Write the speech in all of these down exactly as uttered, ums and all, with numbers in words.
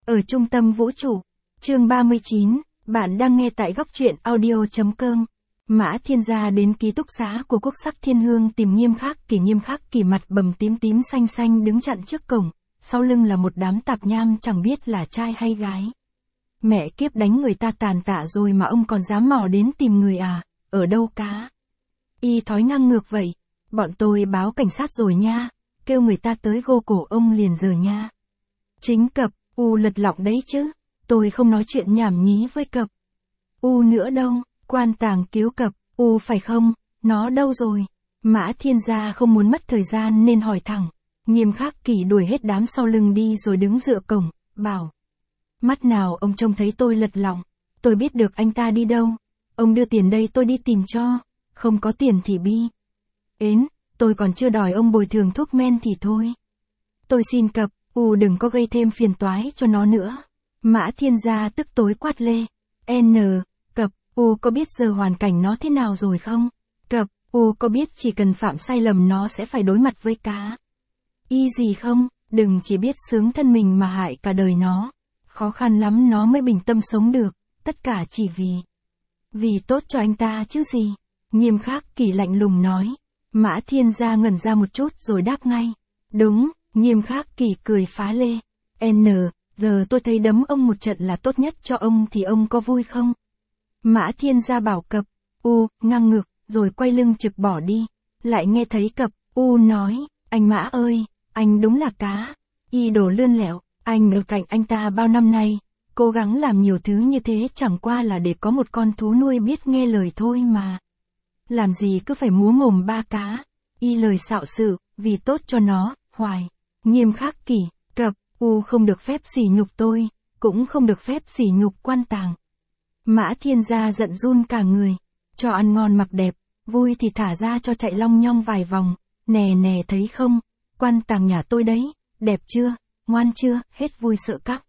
Ở trung tâm vũ trụ. Chương ba mươi chín, bạn đang nghe tại góc truyện audio.com. Mã Thiên Gia đến ký túc xá của Quốc sắc Thiên Hương tìm Nghiêm Khắc Kỷ. Nghiêm Khắc Kỷ mặt bầm tím tím xanh xanh đứng chặn trước cổng, sau lưng là một đám tạp nham chẳng biết là trai hay gái. Mẹ kiếp, đánh người ta tàn tạ rồi mà ông còn dám mò đến tìm người à, ở đâu cá? Y thói ngang ngược vậy, bọn tôi báo cảnh sát rồi nha, kêu người ta tới gô cổ ông liền giờ nha. Chính Cập, U lật lọng đấy chứ, tôi không nói chuyện nhảm nhí với Cập. U nữa đâu, quan tàng cứu Cập, U phải không, nó đâu rồi? Mã Thiên Gia không muốn mất thời gian nên hỏi thẳng. Nghiêm Khắc Kỷ đuổi hết đám sau lưng đi rồi đứng dựa cổng, bảo. Mắt nào ông trông thấy tôi lật lọng, tôi biết được anh ta đi đâu. Ông đưa tiền đây tôi đi tìm cho, không có tiền thì bi. Ến, tôi còn chưa đòi ông bồi thường thuốc men thì thôi. Tôi xin Cập, U đừng có gây thêm phiền toái cho nó nữa. Mã Thiên Gia tức tối quát lê. N, Cập, U có biết giờ hoàn cảnh nó thế nào rồi không? Cập, U có biết chỉ cần phạm sai lầm nó sẽ phải đối mặt với cá. Y gì không, đừng chỉ biết sướng thân mình mà hại cả đời nó. Khó khăn lắm nó mới bình tâm sống được, tất cả chỉ vì. Vì tốt cho anh ta chứ gì. Nghiêm Khắc Kỷ lạnh lùng nói. Mã Thiên Gia ngẩn ra một chút rồi đáp ngay. Đúng, Nghiêm Khắc Kỷ cười phá lê. N, giờ tôi thấy đấm ông một trận là tốt nhất cho ông thì ông có vui không? Mã Thiên Gia bảo Cập, U, ngang ngược, rồi quay lưng trực bỏ đi. Lại nghe thấy Cập, U nói, anh Mã ơi, anh đúng là cá. Y đồ lươn lẹo, anh ở cạnh anh ta bao năm nay, cố gắng làm nhiều thứ như thế chẳng qua là để có một con thú nuôi biết nghe lời thôi mà. Làm gì cứ phải múa mồm ba cá. Y lời xạo sự, vì tốt cho nó, hoài. Nghiêm Khắc Kỷ, Cập, U không được phép sỉ nhục tôi, cũng không được phép sỉ nhục quan tàng. Mã Thiên Gia giận run cả người. Cho ăn ngon mặc đẹp, vui thì thả ra cho chạy long nhong vài vòng. Nè nè thấy không, quan tàng nhà tôi đấy, đẹp chưa, ngoan chưa, hết vui sợ cắp.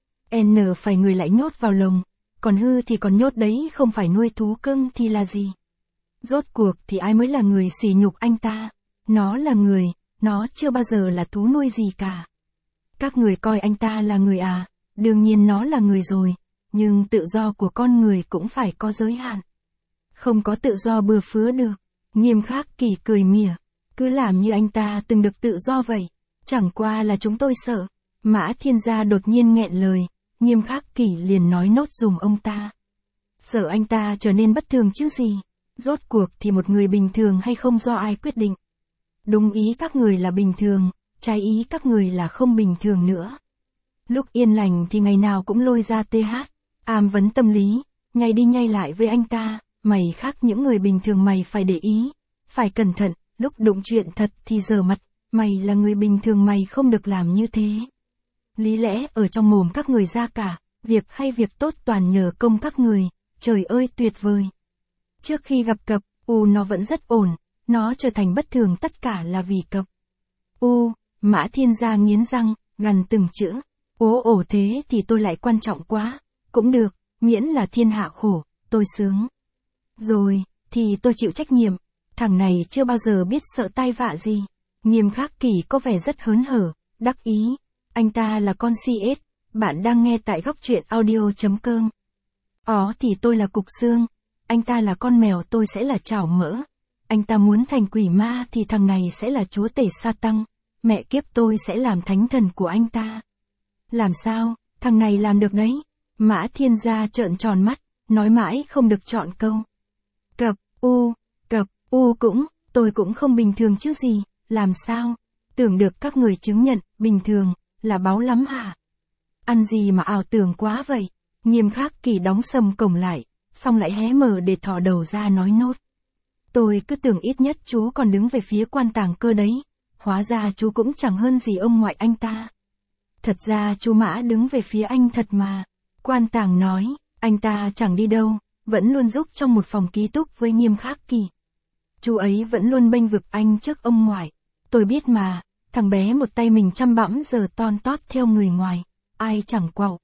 N phải người lại nhốt vào lồng, còn hư thì còn nhốt đấy, không phải nuôi thú cưng thì là gì? Rốt cuộc thì ai mới là người sỉ nhục anh ta? Nó là người, nó chưa bao giờ là thú nuôi gì cả. Các người coi anh ta là người à, đương nhiên nó là người rồi, nhưng tự do của con người cũng phải có giới hạn. Không có tự do bừa phứa được. Nghiêm Khắc Kỷ cười mỉa, cứ làm như anh ta từng được tự do vậy, chẳng qua là chúng tôi sợ. Mã Thiên Gia đột nhiên nghẹn lời, Nghiêm Khắc Kỷ liền nói nốt dùm ông ta. Sợ anh ta trở nên bất thường chứ gì, rốt cuộc thì một người bình thường hay không do ai quyết định. Đúng ý các người là bình thường, trái ý các người là không bình thường nữa. Lúc yên lành thì ngày nào cũng lôi ra th, ám vấn tâm lý, nhảy đi nhảy lại với anh ta, mày khác những người bình thường mày phải để ý, phải cẩn thận, lúc đụng chuyện thật thì giở mặt, mày là người bình thường mày không được làm như thế. Lý lẽ ở trong mồm các người ra cả, việc hay việc tốt toàn nhờ công các người, trời ơi tuyệt vời. Trước khi gặp Cập, U nó vẫn rất ổn, nó trở thành bất thường tất cả là vì Cập. U, Mã Thiên Gia nghiến răng, gằn từng chữ. Ố ổ thế thì tôi lại quan trọng quá, cũng được, miễn là thiên hạ khổ, tôi sướng. Rồi, thì tôi chịu trách nhiệm, thằng này chưa bao giờ biết sợ tai vạ gì. Nghiêm Khắc Kỷ có vẻ rất hớn hở, đắc ý. Anh ta là con xê ét, bạn đang nghe tại góc truyện audio.com. Ó thì tôi là cục xương, anh ta là con mèo tôi sẽ là chảo mỡ. Anh ta muốn thành quỷ ma thì thằng này sẽ là chúa tể sa tăng, mẹ kiếp tôi sẽ làm thánh thần của anh ta. Làm sao, thằng này làm được đấy. Mã Thiên Gia trợn tròn mắt, nói mãi không được chọn câu. Cập, U, Cập, U cũng, tôi cũng không bình thường chứ gì, làm sao? Tưởng được các người chứng nhận, bình thường, là báu lắm hả? Ăn gì mà ảo tưởng quá vậy? Nghiêm Khắc Kỷ đóng sầm cổng lại, xong lại hé mở để thò đầu ra nói nốt. Tôi cứ tưởng ít nhất chú còn đứng về phía quan tàng cơ đấy, hóa ra chú cũng chẳng hơn gì ông ngoại anh ta. Thật ra chú Mã đứng về phía anh thật mà. Quan tàng nói, anh ta chẳng đi đâu, vẫn luôn giúp trong một phòng ký túc với Nghiêm Khắc Kỷ. Chú ấy vẫn luôn bênh vực anh trước ông ngoại. Tôi biết mà, thằng bé một tay mình chăm bẵm giờ ton tót theo người ngoài, ai chẳng quạo.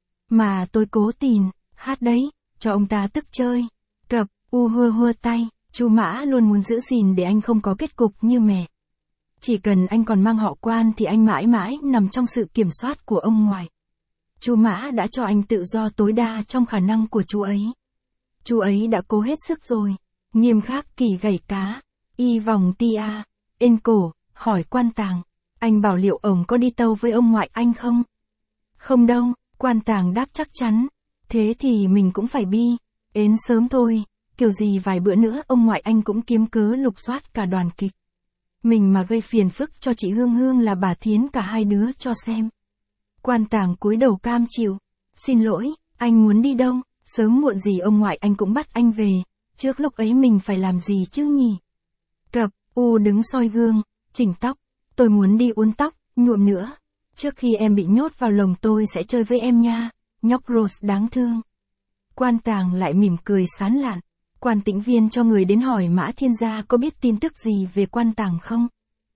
Mà tôi cố tìm, hát đấy, cho ông ta tức chơi. Cập, U hưa hưa tay, chú Mã luôn muốn giữ gìn để anh không có kết cục như mẹ. Chỉ cần anh còn mang họ Quan thì anh mãi mãi nằm trong sự kiểm soát của ông ngoại. Chú Mã đã cho anh tự do tối đa trong khả năng của chú ấy. Chú ấy đã cố hết sức rồi. Nghiêm Khắc Kỳ gảy cá, y vòng tia, ên cổ, hỏi Quan Tàng. Anh bảo liệu ổng có đi tâu với ông ngoại anh không? Không đâu, Quan Tàng đáp chắc chắn. Thế thì mình cũng phải bi, ến sớm thôi, kiểu gì vài bữa nữa ông ngoại anh cũng kiếm cớ lục soát cả đoàn kịch. Mình mà gây phiền phức cho chị Hương Hương là bà thiến cả hai đứa cho xem. Quan Tàng cúi đầu cam chịu. Xin lỗi, anh muốn đi đâu, sớm muộn gì ông ngoại anh cũng bắt anh về, trước lúc ấy mình phải làm gì chứ nhỉ? Cập, U đứng soi gương, chỉnh tóc, tôi muốn đi uốn tóc, nhuộm nữa. Trước khi em bị nhốt vào lồng tôi sẽ chơi với em nha, nhóc Rose đáng thương. Quan Tàng lại mỉm cười sán lạn. Quan tĩnh viên cho người đến hỏi Mã Thiên Gia có biết tin tức gì về Quan Tàng không?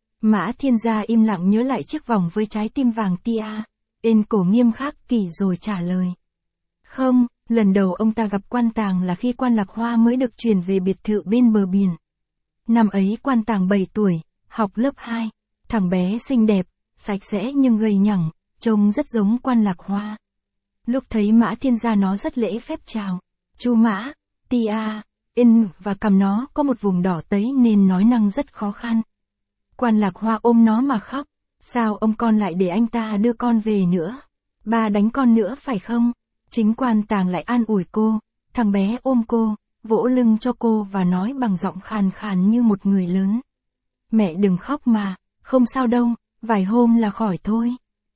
Mã Thiên Gia im lặng nhớ lại chiếc vòng với trái tim vàng tia, ên cổ Nghiêm Khắc Kỳ rồi trả lời. Không, lần đầu ông ta gặp Quan Tàng là khi Quan Lạc Hoa mới được chuyển về biệt thự bên bờ biển. Năm ấy Quan Tàng bảy tuổi, học lớp hai, thằng bé xinh đẹp, sạch sẽ nhưng gầy nhẳng, trông rất giống Quan Lạc Hoa. Lúc thấy Mã Thiên Gia nó rất lễ phép chào. Chú Mã, tia, ên và cằm nó có một vùng đỏ tấy nên nói năng rất khó khăn. Quan Lạc Hoa ôm nó mà khóc. Sao ông con lại để anh ta đưa con về nữa? Ba đánh con nữa phải không? Chính Quan Tàng lại an ủi cô. Thằng bé ôm cô, vỗ lưng cho cô và nói bằng giọng khàn khàn như một người lớn. Mẹ đừng khóc mà, không sao đâu, vài hôm là khỏi thôi.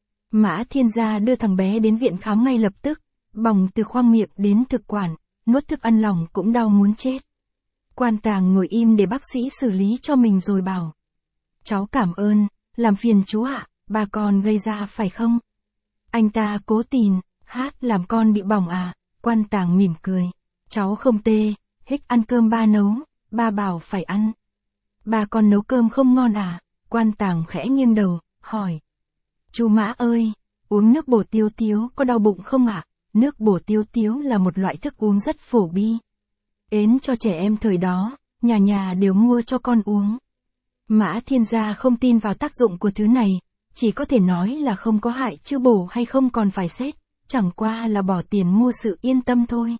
Mã Thiên Gia đưa thằng bé đến viện khám ngay lập tức, bỏng từ khoang miệng đến thực quản, nuốt thức ăn lỏng cũng đau muốn chết. Quan Tàng ngồi im để bác sĩ xử lý cho mình rồi bảo. Cháu cảm ơn, làm phiền chú ạ, ba con gây ra phải không? Anh ta cố tình, hát làm con bị bỏng à? Quan Tàng mỉm cười. Cháu không tê, hích ăn cơm ba nấu, ba bảo phải ăn. Ba con nấu cơm không ngon à? Quan Tàng khẽ nghiêng đầu, hỏi. Chú Mã ơi, uống nước bổ tiêu tiếu có đau bụng không ạ? À? Nước bổ tiêu tiếu là một loại thức uống rất phổ bi. Ến cho trẻ em thời đó, nhà nhà đều mua cho con uống. Mã Thiên Gia không tin vào tác dụng của thứ này, chỉ có thể nói là không có hại chứ bổ hay không còn phải xét, chẳng qua là bỏ tiền mua sự yên tâm thôi.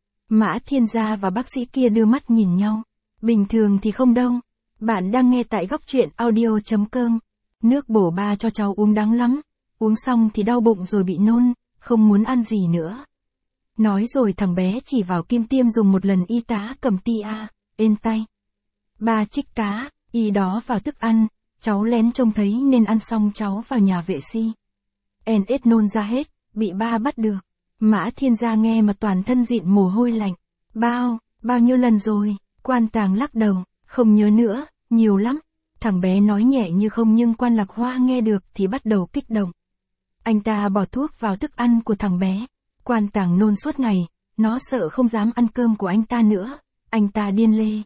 Mã Thiên Gia và bác sĩ kia đưa mắt nhìn nhau. Bình thường thì không đâu. Bạn đang nghe tại góc truyện audio chấm com. Nước bổ ba cho cháu uống đắng lắm. Uống xong thì đau bụng rồi bị nôn, không muốn ăn gì nữa. Nói rồi thằng bé chỉ vào kim tiêm dùng một lần y tá cầm tia, ên tay. Ba chích cá, y đó vào thức ăn, cháu lén trông thấy nên ăn xong cháu vào nhà vệ sinh. En ết nôn ra hết, bị ba bắt được. Mã Thiên Gia nghe mà toàn thân dịn mồ hôi lạnh. Bao, bao nhiêu lần rồi? Quan Tàng lắc đầu, không nhớ nữa, nhiều lắm. Thằng bé nói nhẹ như không nhưng Quan Lạc Hoa nghe được thì bắt đầu kích động. Anh ta bỏ thuốc vào thức ăn của thằng bé. Quan Tàng nôn suốt ngày, nó sợ không dám ăn cơm của anh ta nữa. Anh ta điên lê.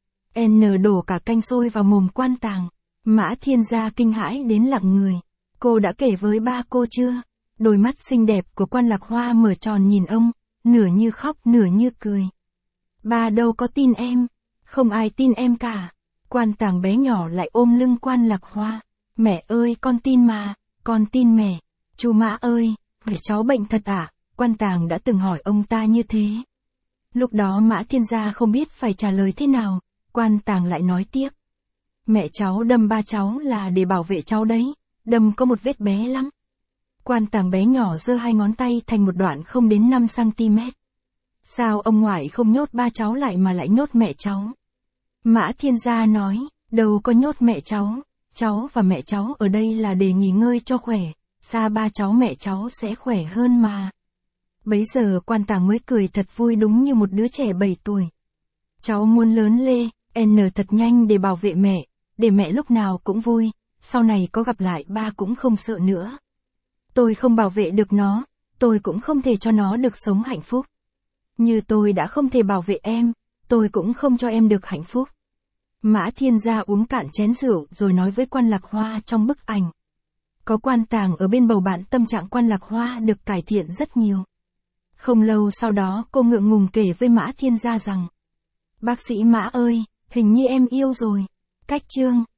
N đổ cả canh sôi vào mồm Quan Tàng. Mã Thiên Gia kinh hãi đến lặng người. Cô đã kể với ba cô chưa? Đôi mắt xinh đẹp của Quan Lạc Hoa mở tròn nhìn ông, nửa như khóc nửa như cười. Ba đâu có tin em, không ai tin em cả. Quan Tàng bé nhỏ lại ôm lưng Quan Lạc Hoa. Mẹ ơi con tin mà, con tin mẹ. Chú Mã ơi, vậy cháu bệnh thật à? Quan Tàng đã từng hỏi ông ta như thế. Lúc đó Mã Thiên Gia không biết phải trả lời thế nào. Quan Tàng lại nói tiếp. Mẹ cháu đâm ba cháu là để bảo vệ cháu đấy, đâm có một vết bé lắm. Quan Tàng bé nhỏ giơ hai ngón tay thành một đoạn không đến năm xăng ti mét. Sao ông ngoại không nhốt ba cháu lại mà lại nhốt mẹ cháu? Mã Thiên Gia nói, đâu có nhốt mẹ cháu, cháu và mẹ cháu ở đây là để nghỉ ngơi cho khỏe, xa ba cháu mẹ cháu sẽ khỏe hơn mà. Bấy giờ Quan Tàng mới cười thật vui đúng như một đứa trẻ bảy tuổi. Cháu muốn lớn lê, N thật nhanh để bảo vệ mẹ, để mẹ lúc nào cũng vui, sau này có gặp lại ba cũng không sợ nữa. Tôi không bảo vệ được nó, tôi cũng không thể cho nó được sống hạnh phúc. Như tôi đã không thể bảo vệ em, tôi cũng không cho em được hạnh phúc. Mã Thiên Gia uống cạn chén rượu rồi nói với Quan Lạc Hoa trong bức ảnh. Có Quan Tàng ở bên bầu bạn tâm trạng Quan Lạc Hoa được cải thiện rất nhiều. Không lâu sau đó cô ngượng ngùng kể với Mã Thiên Gia rằng. Bác sĩ Mã ơi, hình như em yêu rồi. Cách chương.